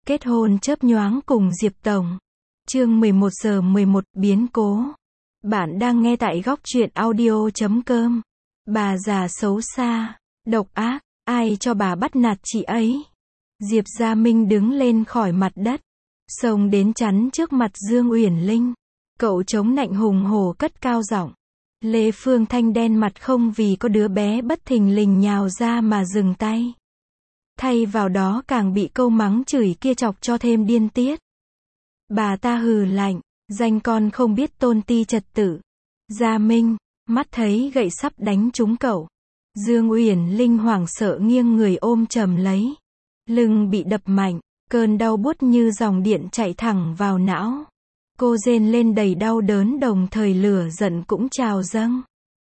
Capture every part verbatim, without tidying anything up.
Kết hôn chớp nhoáng cùng Diệp Tổng. Chương mười một giờ mười một, biến cố. Bạn đang nghe tại góc truyện audio chấm com. Bà già xấu xa, độc ác, ai cho bà bắt nạt chị ấy? Diệp Gia Minh đứng lên khỏi mặt đất, xông đến chắn trước mặt Dương Uyển Linh. Cậu chống nạnh hùng hổ cất cao giọng. Lê Phương Thanh đen mặt không vì có đứa bé bất thình lình nhào ra mà dừng tay. Thay vào đó càng bị câu mắng chửi kia chọc cho thêm điên tiết. Bà ta hừ lạnh, danh con không biết tôn ti trật tự. Gia Minh, mắt thấy gậy sắp đánh trúng cậu. Dương Uyển Linh hoảng sợ nghiêng người ôm chầm lấy. Lưng bị đập mạnh, cơn đau buốt như dòng điện chạy thẳng vào não. Cô rên lên đầy đau đớn đồng thời lửa giận cũng trào dâng.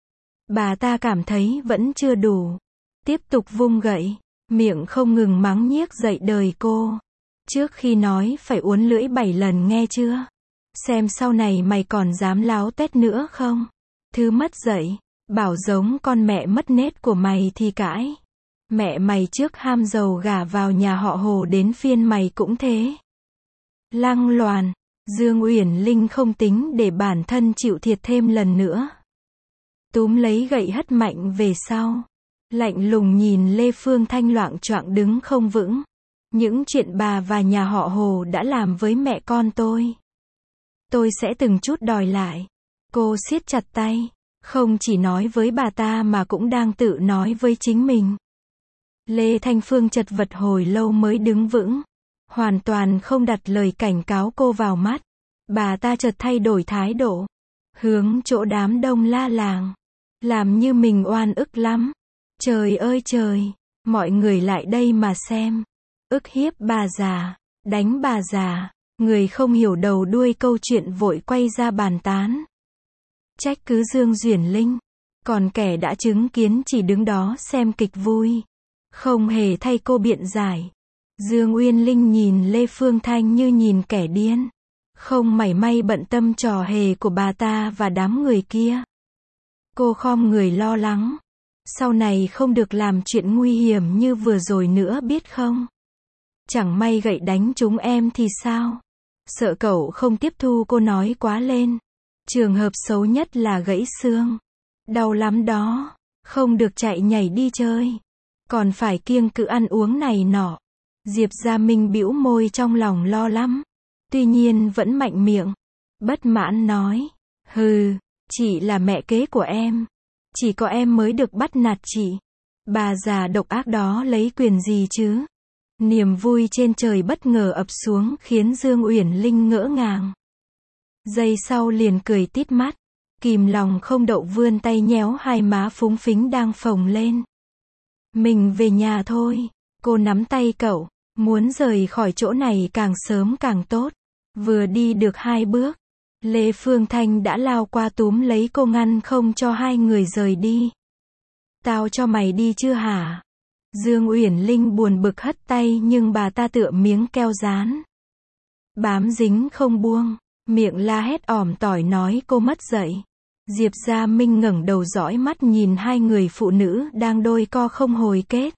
Bà ta cảm thấy vẫn chưa đủ. Tiếp tục vung gậy, miệng không ngừng mắng nhiếc dậy đời cô. Trước khi nói phải uốn lưỡi bảy lần nghe chưa? Xem sau này mày còn dám láo tét nữa không? Thứ mất dạy, bảo giống con mẹ mất nết của mày thì cãi. Mẹ mày trước ham giàu gả vào nhà họ Hồ đến phiên mày cũng thế. Lăng loàn, Dương Uyển Linh không tính để bản thân chịu thiệt thêm lần nữa. Túm lấy gậy hất mạnh về sau. Lạnh lùng nhìn Lê Phương Thanh loạng choạng đứng không vững. Những chuyện bà và nhà họ Hồ đã làm với mẹ con tôi, tôi sẽ từng chút đòi lại. Cô siết chặt tay, không chỉ nói với bà ta mà cũng đang tự nói với chính mình. Lê Thanh Phương chật vật hồi lâu mới đứng vững, hoàn toàn không đặt lời cảnh cáo cô vào mắt. Bà ta chợt thay đổi thái độ, hướng chỗ đám đông la làng, làm như mình oan ức lắm. Trời ơi trời, mọi người lại đây mà xem. Ức hiếp bà già, đánh bà già, người không hiểu đầu đuôi câu chuyện vội quay ra bàn tán. Trách cứ Dương Uyển Linh, còn kẻ đã chứng kiến chỉ đứng đó xem kịch vui, không hề thay cô biện giải. Dương Uyển Linh nhìn Lê Phương Thanh như nhìn kẻ điên, không mảy may bận tâm trò hề của bà ta và đám người kia. Cô khom người lo lắng, sau này không được làm chuyện nguy hiểm như vừa rồi nữa biết không? Chẳng may gậy đánh trúng em thì sao? Sợ cậu không tiếp thu cô nói quá lên. Trường hợp xấu nhất là gãy xương. Đau lắm đó. Không được chạy nhảy đi chơi. Còn phải kiêng cữ ăn uống này nọ. Diệp Gia Minh bĩu môi trong lòng lo lắm. Tuy nhiên vẫn mạnh miệng. Bất mãn nói. Hừ, chị là mẹ kế của em. Chỉ có em mới được bắt nạt chị. Bà già độc ác đó lấy quyền gì chứ? Niềm vui trên trời bất ngờ ập xuống khiến Dương Uyển Linh ngỡ ngàng. Giây sau liền cười tít mắt, kìm lòng không đậu vươn tay nhéo hai má phúng phính đang phồng lên. Mình về nhà thôi, cô nắm tay cậu, muốn rời khỏi chỗ này càng sớm càng tốt. Vừa đi được hai bước, Lê Phương Thanh đã lao qua túm lấy cô ngăn không cho hai người rời đi. Tao cho mày đi chưa hả? Dương Uyển Linh buồn bực hất tay nhưng bà ta tựa miếng keo dán, bám dính không buông, miệng la hét ỏm tỏi nói cô mất dạy. Diệp Gia Minh ngẩng đầu dõi mắt nhìn hai người phụ nữ đang đôi co không hồi kết.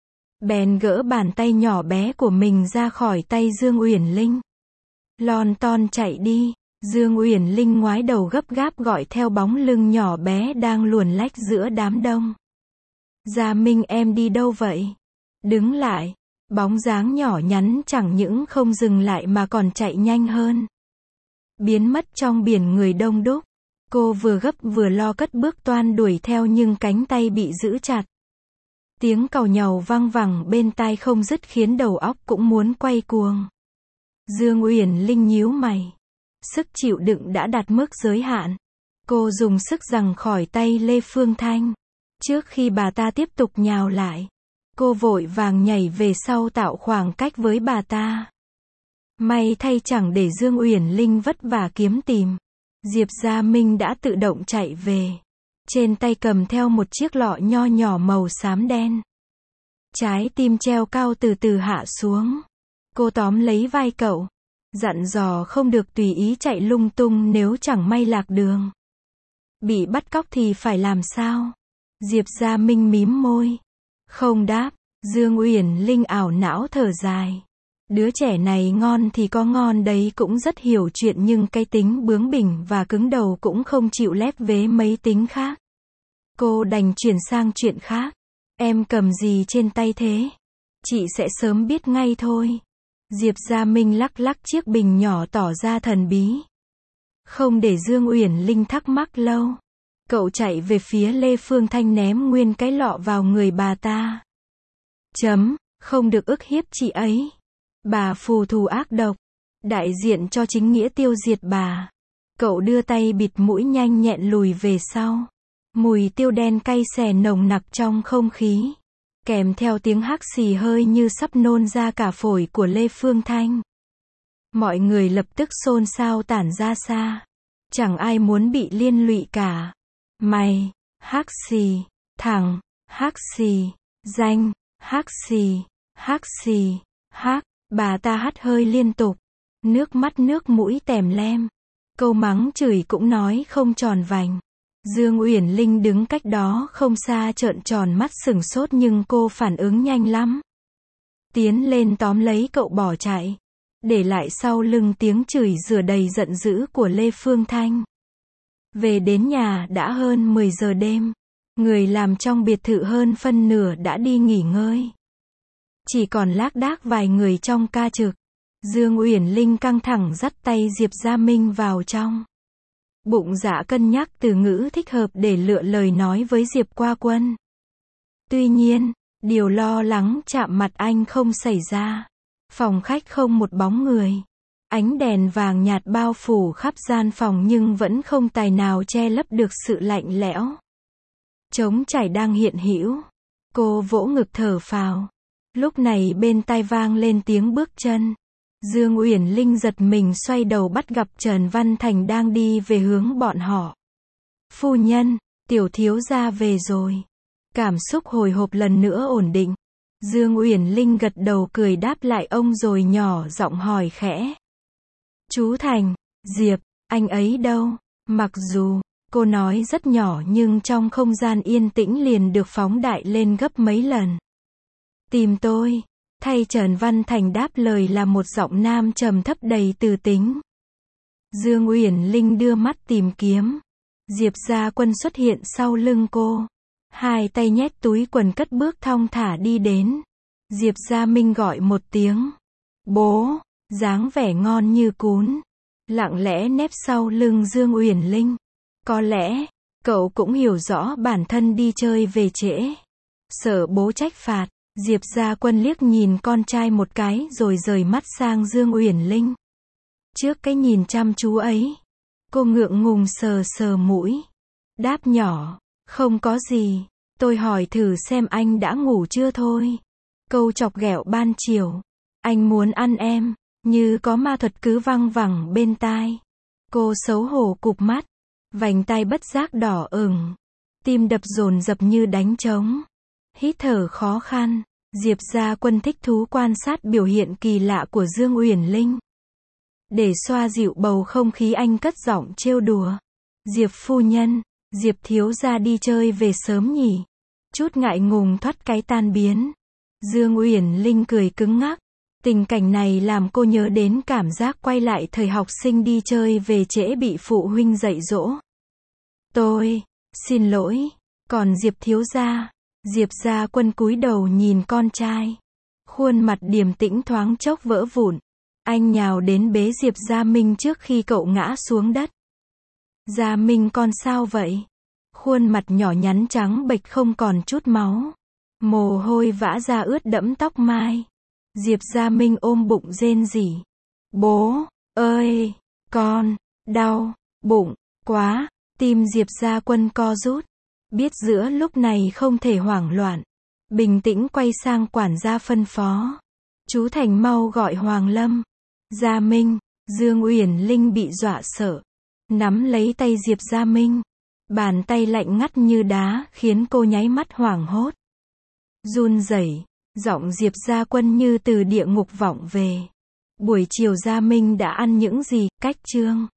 Bèn gỡ bàn tay nhỏ bé của mình ra khỏi tay Dương Uyển Linh. Lon ton chạy đi. Dương Uyển Linh ngoái đầu gấp gáp gọi theo bóng lưng nhỏ bé đang luồn lách giữa đám đông. Gia Minh em đi đâu vậy? Đứng lại. Bóng dáng nhỏ nhắn chẳng những không dừng lại mà còn chạy nhanh hơn. Biến mất trong biển người đông đúc. Cô vừa gấp vừa lo cất bước toan đuổi theo nhưng cánh tay bị giữ chặt. Tiếng càu nhàu vang vẳng bên tai không dứt khiến đầu óc cũng muốn quay cuồng. Dương Uyển Linh nhíu mày. Sức chịu đựng đã đạt mức giới hạn. Cô dùng sức giằng khỏi tay Lê Phương Thanh. Trước khi bà ta tiếp tục nhào lại, cô vội vàng nhảy về sau tạo khoảng cách với bà ta. May thay chẳng để Dương Uyển Linh vất vả kiếm tìm. Diệp Gia Minh đã tự động chạy về. Trên tay cầm theo một chiếc lọ nho nhỏ màu xám đen. Trái tim treo cao từ từ hạ xuống. Cô tóm lấy vai cậu, dặn dò không được tùy ý chạy lung tung nếu chẳng may lạc đường. Bị bắt cóc thì phải làm sao? Diệp Gia Minh mím môi. Không đáp. Dương Uyển Linh ảo não thở dài. Đứa trẻ này ngon thì có ngon đấy, cũng rất hiểu chuyện nhưng cái tính bướng bỉnh và cứng đầu cũng không chịu lép vế mấy tính khác. Cô đành chuyển sang chuyện khác. Em cầm gì trên tay thế? Chị sẽ sớm biết ngay thôi. Diệp Gia Minh lắc lắc chiếc bình nhỏ tỏ ra thần bí. Không để Dương Uyển Linh thắc mắc lâu. Cậu chạy về phía Lê Phương Thanh ném nguyên cái lọ vào người bà ta. Chấm, không được ức hiếp chị ấy. Bà phù thù ác độc. Đại diện cho chính nghĩa tiêu diệt bà. Cậu đưa tay bịt mũi nhanh nhẹn lùi về sau. Mùi tiêu đen cay xè nồng nặc trong không khí. Kèm theo tiếng hắc xì hơi như sắp nôn ra cả phổi của Lê Phương Thanh. Mọi người lập tức xôn xao tản ra xa. Chẳng ai muốn bị liên lụy cả. Mày, hắc xì, thằng, hắc xì, danh, hắc xì, hắc xì, hắc. Bà ta hắt hơi liên tục. Nước mắt nước mũi tèm lem. Câu mắng chửi cũng nói không tròn vành. Dương Uyển Linh đứng cách đó không xa trợn tròn mắt sửng sốt nhưng cô phản ứng nhanh lắm. Tiến lên tóm lấy cậu bỏ chạy. Để lại sau lưng tiếng chửi rủa đầy giận dữ của Lê Phương Thanh. Về đến nhà đã hơn mười giờ đêm. Người làm trong biệt thự hơn phân nửa đã đi nghỉ ngơi. Chỉ còn lác đác vài người trong ca trực. Dương Uyển Linh căng thẳng dắt tay Diệp Gia Minh vào trong. Bụng dạ cân nhắc từ ngữ thích hợp để lựa lời nói với Diệp Qua Quân. Tuy nhiên, điều lo lắng chạm mặt anh không xảy ra. Phòng khách không một bóng người. Ánh đèn vàng nhạt bao phủ khắp gian phòng nhưng vẫn không tài nào che lấp được sự lạnh lẽo. Trống trải đang hiện hữu. Cô vỗ ngực thở phào. Lúc này bên tai vang lên tiếng bước chân. Dương Uyển Linh giật mình xoay đầu bắt gặp Trần Văn Thành đang đi về hướng bọn họ. Phu nhân, tiểu thiếu gia về rồi. Cảm xúc hồi hộp lần nữa ổn định. Dương Uyển Linh gật đầu cười đáp lại ông rồi nhỏ giọng hỏi khẽ. Chú Thành, Diệp, anh ấy đâu? Mặc dù, cô nói rất nhỏ nhưng trong không gian yên tĩnh liền được phóng đại lên gấp mấy lần. Tìm tôi. Thay Trần Văn Thành đáp lời là một giọng nam trầm thấp đầy từ tính. Dương Uyển Linh đưa mắt tìm kiếm. Diệp Gia Quân xuất hiện sau lưng cô. Hai tay nhét túi quần cất bước thong thả đi đến. Diệp Gia Minh gọi một tiếng. Bố, dáng vẻ ngon như cún. Lặng lẽ nép sau lưng Dương Uyển Linh. Có lẽ, cậu cũng hiểu rõ bản thân đi chơi về trễ. Sợ bố trách phạt. Diệp Gia Quân liếc nhìn con trai một cái rồi rời mắt sang Dương Uyển Linh. Trước cái nhìn chăm chú ấy, cô ngượng ngùng sờ sờ mũi. Đáp nhỏ, không có gì, tôi hỏi thử xem anh đã ngủ chưa thôi. Câu chọc ghẹo ban chiều. Anh muốn ăn em, như có ma thuật cứ văng vẳng bên tai. Cô xấu hổ cụp mắt, vành tai bất giác đỏ ửng. Tim đập dồn dập như đánh trống. Hít thở khó khăn, Diệp Gia Quân thích thú quan sát biểu hiện kỳ lạ của Dương Uyển Linh. Để xoa dịu bầu không khí anh cất giọng trêu đùa. Diệp phu nhân, Diệp thiếu gia đi chơi về sớm nhỉ? Chút ngại ngùng thoát cái tan biến. Dương Uyển Linh cười cứng ngắc. Tình cảnh này làm cô nhớ đến cảm giác quay lại thời học sinh đi chơi về trễ bị phụ huynh dạy dỗ. Tôi, xin lỗi, còn Diệp thiếu gia? Diệp Gia Quân cúi đầu nhìn con trai. Khuôn mặt điềm tĩnh thoáng chốc vỡ vụn. Anh nhào đến bế Diệp Gia Minh trước khi cậu ngã xuống đất. Gia Minh con sao vậy? Khuôn mặt nhỏ nhắn trắng bệch không còn chút máu. Mồ hôi vã ra ướt đẫm tóc mai. Diệp Gia Minh ôm bụng rên rỉ. Bố, ơi, con, đau, bụng, quá. Tim Diệp Gia Quân co rút. Biết giữa lúc này không thể hoảng loạn. Bình tĩnh quay sang quản gia phân phó. Chú Thành mau gọi Hoàng Lâm. Gia Minh, Dương Uyển Linh bị dọa sợ. Nắm lấy tay Diệp Gia Minh. Bàn tay lạnh ngắt như đá khiến cô nháy mắt hoảng hốt. Run rẩy, giọng Diệp Gia Quân như từ địa ngục vọng về. Buổi chiều Gia Minh đã ăn những gì? Cách chương